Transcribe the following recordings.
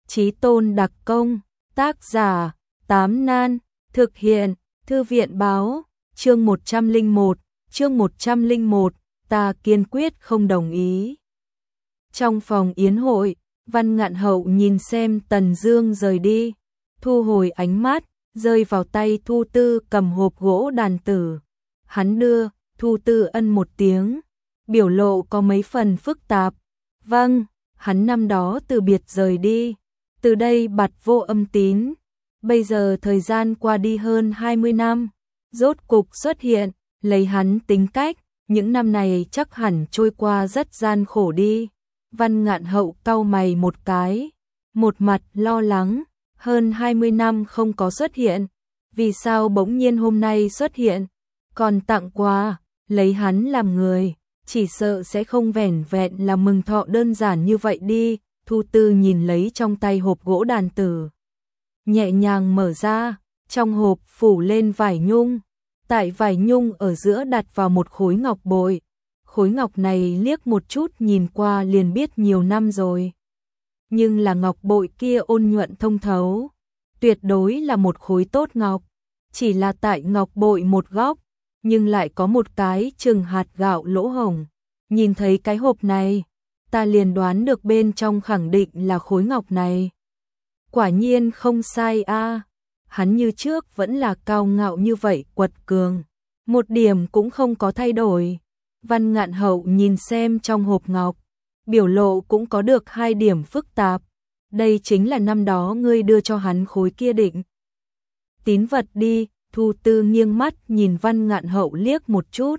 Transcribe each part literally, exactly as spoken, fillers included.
Chí tôn đặc công, tác giả, Tám Nan, thực hiện, Thư viện báo, chương một trăm lẻ một, chương một trăm lẻ một, ta kiên quyết không đồng ý. Trong phòng yến hội, Văn Ngạn Hậu nhìn xem Tần Dương rời đi, thu hồi ánh mắt, rơi vào tay Thu Tư cầm hộp gỗ đàn tử. Hắn đưa, Thu Tư ân một tiếng, biểu lộ có mấy phần phức tạp. Vâng, hắn năm đó từ biệt rời đi, từ đây bặt vô âm tín. Bây giờ thời gian qua đi hơn hai mươi năm, rốt cục xuất hiện, lấy hắn tính cách, những năm này chắc hẳn trôi qua rất gian khổ đi. Văn Ngạn Hậu cau mày một cái, một mặt lo lắng, hơn hai mươi năm không có xuất hiện, vì sao bỗng nhiên hôm nay xuất hiện, còn tặng quà, lấy hắn làm người, chỉ sợ sẽ không vẻn vẹn là mừng thọ đơn giản như vậy đi. Thu Tư nhìn lấy trong tay hộp gỗ đàn tử, nhẹ nhàng mở ra, trong hộp phủ lên vải nhung, tại vải nhung ở giữa đặt vào một khối ngọc bội. Khối ngọc này liếc một chút nhìn qua liền biết nhiều năm rồi. Nhưng là ngọc bội kia ôn nhuận thông thấu, tuyệt đối là một khối tốt ngọc, chỉ là tại ngọc bội một góc, nhưng lại có một cái chừng hạt gạo lỗ hổng. Nhìn thấy cái hộp này, ta liền đoán được bên trong khẳng định là khối ngọc này. Quả nhiên không sai a, à. Hắn như trước vẫn là cao ngạo như vậy, quật cường, một điểm cũng không có thay đổi. Văn Ngạn Hậu nhìn xem trong hộp ngọc, biểu lộ cũng có được hai điểm phức tạp. Đây chính là năm đó ngươi đưa cho hắn khối kia định tín vật đi. Thu Tư nghiêng mắt nhìn Văn Ngạn Hậu liếc một chút,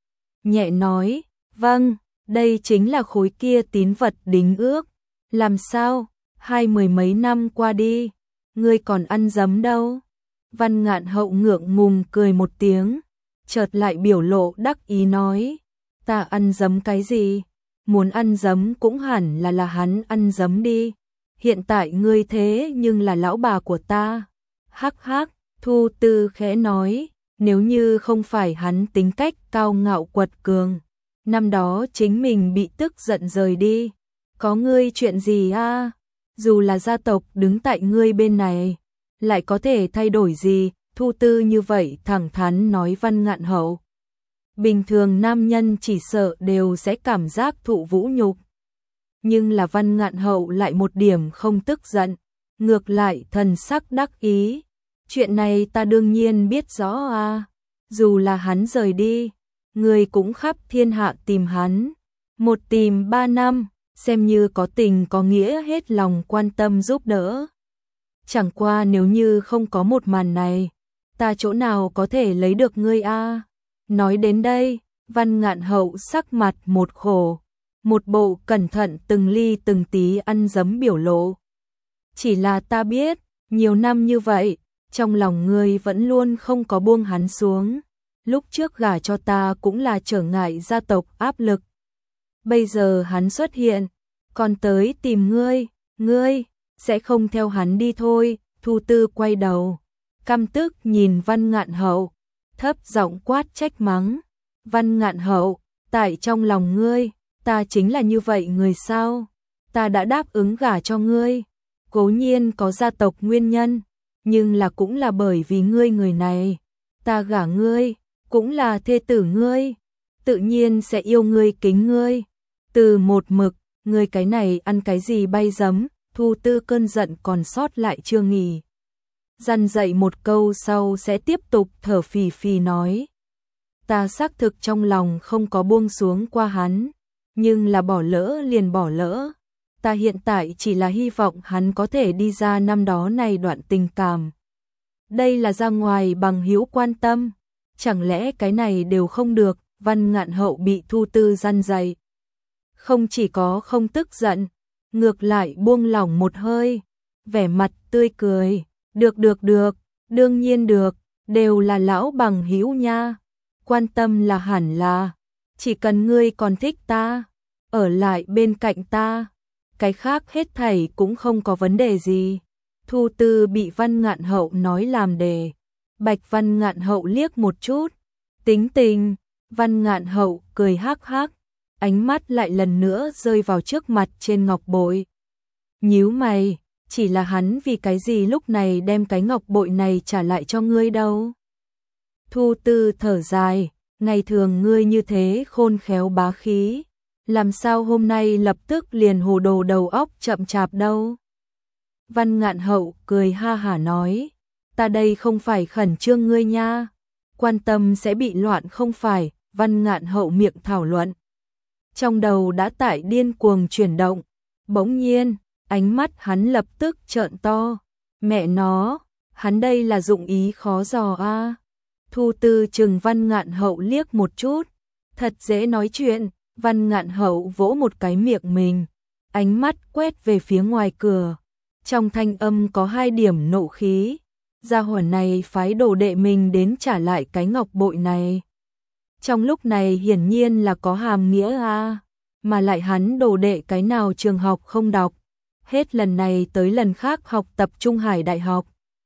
nhẹ nói, vâng, đây chính là khối kia tín vật đính ước. Làm sao, hai mười mấy năm qua đi, ngươi còn ăn dấm đâu? Văn Ngạn Hậu ngượng ngùng cười một tiếng, chợt lại biểu lộ đắc ý nói, ta ăn dấm cái gì? Muốn ăn dấm cũng hẳn là là hắn ăn dấm đi. Hiện tại ngươi thế nhưng là lão bà của ta. Hắc hắc. Thu Tư khẽ nói, nếu như không phải hắn tính cách cao ngạo quật cường, năm đó chính mình bị tức giận rời đi. Có ngươi chuyện gì a? À? Dù là gia tộc đứng tại ngươi bên này, lại có thể thay đổi gì? Thu Tư như vậy thẳng thắn nói Văn Ngạn Hậu. Bình thường nam nhân chỉ sợ đều sẽ cảm giác thụ vũ nhục. Nhưng là Văn Ngạn Hậu lại một điểm không tức giận, ngược lại thần sắc đắc ý. Chuyện này ta đương nhiên biết rõ à, dù là hắn rời đi, người cũng khắp thiên hạ tìm hắn, một tìm ba năm, xem như có tình có nghĩa hết lòng quan tâm giúp đỡ. Chẳng qua nếu như không có một màn này, ta chỗ nào có thể lấy được ngươi a? À? Nói đến đây, Văn Ngạn Hậu sắc mặt một khổ, một bộ cẩn thận từng ly từng tí ăn dấm biểu lộ. Chỉ là ta biết, nhiều năm như vậy, trong lòng ngươi vẫn luôn không có buông hắn xuống. Lúc trước gả cho ta cũng là trở ngại gia tộc áp lực. Bây giờ hắn xuất hiện, còn tới tìm ngươi, ngươi sẽ không theo hắn đi thôi. Thu Tư quay đầu, căm tức nhìn Văn Ngạn Hậu, thấp giọng quát trách mắng. Văn Ngạn Hậu, tại trong lòng ngươi, ta chính là như vậy người sao? Ta đã đáp ứng gả cho ngươi, cố nhiên có gia tộc nguyên nhân, nhưng là cũng là bởi vì ngươi người này, ta gả ngươi, cũng là thê tử ngươi, tự nhiên sẽ yêu ngươi kính ngươi. Từ một mực, ngươi cái này ăn cái gì bay giấm? Thu Tư cơn giận còn sót lại chưa nghỉ, dằn dậy một câu sau sẽ tiếp tục thở phì phì nói, ta xác thực trong lòng không có buông xuống qua hắn, nhưng là bỏ lỡ liền bỏ lỡ. Ta hiện tại chỉ là hy vọng hắn có thể đi ra năm đó này đoạn tình cảm. Đây là ra ngoài bằng hữu quan tâm, chẳng lẽ cái này đều không được? Văn Ngạn Hậu bị Thu Tư răn dạy, không chỉ có không tức giận, ngược lại buông lỏng một hơi, vẻ mặt tươi cười, được được được, đương nhiên được, đều là lão bằng hữu nha, quan tâm là hẳn là, chỉ cần ngươi còn thích ta, ở lại bên cạnh ta, cái khác hết thảy cũng không có vấn đề gì. Thu Tư bị Văn Ngạn Hậu nói làm đề, Bạch Văn Ngạn Hậu liếc một chút, tính tình. Văn Ngạn Hậu cười hắc hắc, ánh mắt lại lần nữa rơi vào trước mặt trên ngọc bội. Nhíu mày, chỉ là hắn vì cái gì lúc này đem cái ngọc bội này trả lại cho ngươi đâu. Thu Tư thở dài, ngày thường ngươi như thế khôn khéo bá khí, làm sao hôm nay lập tức liền hồ đồ đầu óc chậm chạp đâu. Văn Ngạn Hậu cười ha hả nói, ta đây không phải khẩn trương ngươi nha, quan tâm sẽ bị loạn không phải. Văn Ngạn Hậu miệng thảo luận, trong đầu đã tại điên cuồng chuyển động, bỗng nhiên, ánh mắt hắn lập tức trợn to, mẹ nó, hắn đây là dụng ý khó dò a. À. Thu Tư chừng Văn Ngạn Hậu liếc một chút, thật dễ nói chuyện. Văn Ngạn Hậu vỗ một cái miệng mình, ánh mắt quét về phía ngoài cửa, trong thanh âm có hai điểm nộ khí, gia hỏa này phái đồ đệ mình đến trả lại cái ngọc bội này. Trong lúc này hiển nhiên là có hàm nghĩa a, à, mà lại hắn đồ đệ cái nào trường học không đọc, hết lần này tới lần khác học tập Trung Hải Đại học.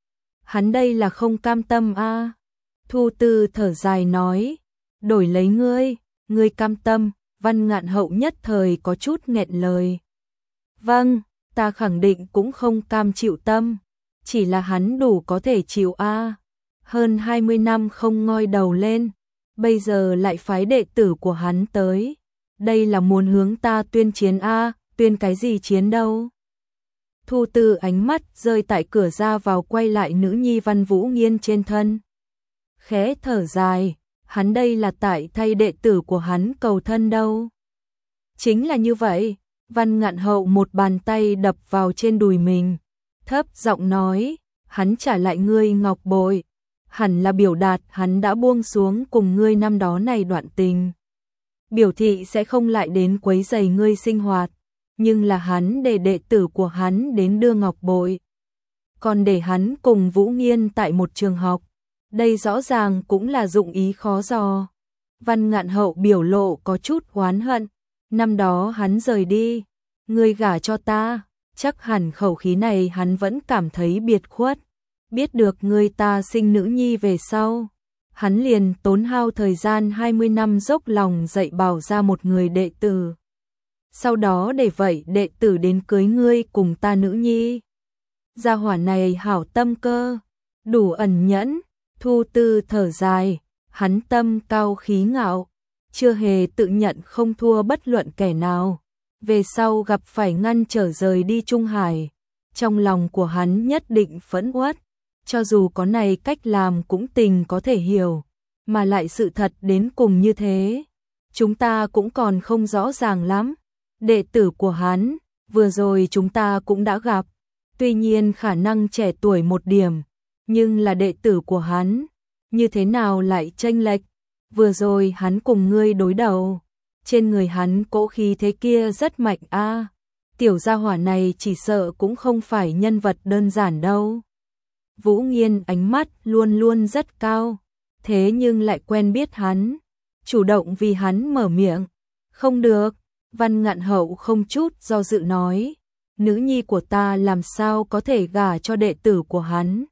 Hắn đây là không cam tâm a. À. Thu Tư thở dài nói, đổi lấy ngươi, ngươi cam tâm. Văn Ngạn Hậu nhất thời có chút nghẹn lời. Vâng, ta khẳng định cũng không cam chịu tâm, chỉ là hắn đủ có thể chịu a. À. Hơn hai mươi năm không ngoi đầu lên, bây giờ lại phái đệ tử của hắn tới. Đây là muốn hướng ta tuyên chiến a, à, tuyên cái gì chiến đâu. Thu Tư ánh mắt rơi tại cửa ra vào quay lại nữ nhi Văn Vũ Nghiên trên thân. Khẽ thở dài, hắn đây là tại thay đệ tử của hắn cầu thân đâu. Chính là như vậy, Văn Ngạn Hậu một bàn tay đập vào trên đùi mình, thấp giọng nói, hắn trả lại ngươi ngọc bội, hẳn là biểu đạt hắn đã buông xuống cùng ngươi năm đó này đoạn tình. Biểu thị sẽ không lại đến quấy rầy ngươi sinh hoạt, nhưng là hắn để đệ tử của hắn đến đưa ngọc bội, còn để hắn cùng Vũ Nghiên tại một trường học. Đây rõ ràng cũng là dụng ý khó dò. Văn Ngạn Hậu biểu lộ có chút oán hận, năm đó hắn rời đi, ngươi gả cho ta, chắc hẳn khẩu khí này hắn vẫn cảm thấy biệt khuất. Biết được ngươi ta sinh nữ nhi về sau, hắn liền tốn hao thời gian hai mươi năm dốc lòng dạy bảo ra một người đệ tử. Sau đó để vậy đệ tử đến cưới ngươi cùng ta nữ nhi. Gia hỏa này hảo tâm cơ, đủ ẩn nhẫn. Thu Tư thở dài, hắn tâm cao khí ngạo, chưa hề tự nhận không thua bất luận kẻ nào. Về sau gặp phải ngăn trở rời đi Trung Hải, trong lòng của hắn nhất định phẫn uất, cho dù có này cách làm cũng tình có thể hiểu, mà lại sự thật đến cùng như thế, chúng ta cũng còn không rõ ràng lắm. Đệ tử của hắn, vừa rồi chúng ta cũng đã gặp, tuy nhiên khả năng trẻ tuổi một điểm, nhưng là đệ tử của hắn, như thế nào lại chênh lệch? Vừa rồi hắn cùng ngươi đối đầu, trên người hắn cỗ khí thế kia rất mạnh a. À, tiểu gia hỏa này chỉ sợ cũng không phải nhân vật đơn giản đâu. Vũ Nghiên ánh mắt luôn luôn rất cao, thế nhưng lại quen biết hắn, chủ động vì hắn mở miệng. Không được, Văn Ngạn Hậu không chút do dự nói, nữ nhi của ta làm sao có thể gả cho đệ tử của hắn.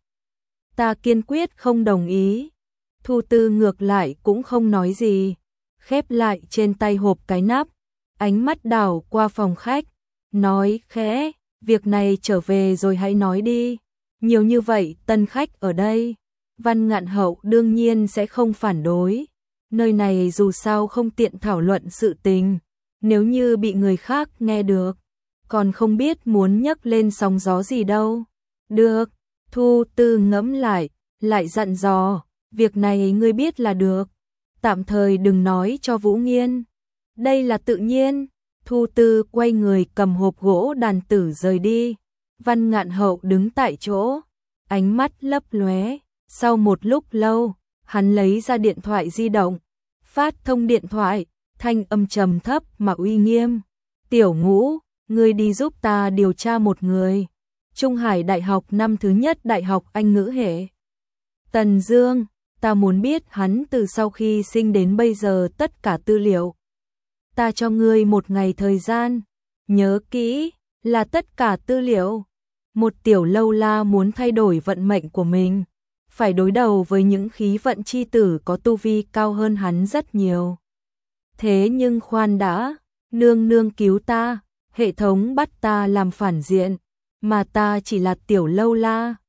Ta kiên quyết không đồng ý. Thu Tư ngược lại cũng không nói gì, khép lại trên tay hộp cái nắp, ánh mắt đảo qua phòng khách, nói khẽ, việc này trở về rồi hãy nói đi, nhiều như vậy tân khách ở đây. Văn Ngạn Hậu đương nhiên sẽ không phản đối, nơi này dù sao không tiện thảo luận sự tình, nếu như bị người khác nghe được, còn không biết muốn nhấc lên sóng gió gì đâu. Được. Thu Tư ngẫm lại, lại dặn dò, việc này ngươi biết là được, tạm thời đừng nói cho Vũ Nghiên. Đây là tự nhiên. Thu Tư quay người cầm hộp gỗ đàn tử rời đi. Văn Ngạn Hậu đứng tại chỗ, ánh mắt lấp lóe. Sau một lúc lâu, hắn lấy ra điện thoại di động, phát thông điện thoại, thanh âm trầm thấp mà uy nghiêm. Tiểu Ngũ, ngươi đi giúp ta điều tra một người. Trung Hải Đại học năm thứ nhất Đại học Anh ngữ hệ. Tần Dương, ta muốn biết hắn từ sau khi sinh đến bây giờ tất cả tư liệu. Ta cho ngươi một ngày thời gian, nhớ kỹ, là tất cả tư liệu. Một tiểu lâu la muốn thay đổi vận mệnh của mình, phải đối đầu với những khí vận chi tử có tu vi cao hơn hắn rất nhiều. Thế nhưng khoan đã, nương nương cứu ta, hệ thống bắt ta làm phản diện. mà ta chỉ là tiểu lâu la.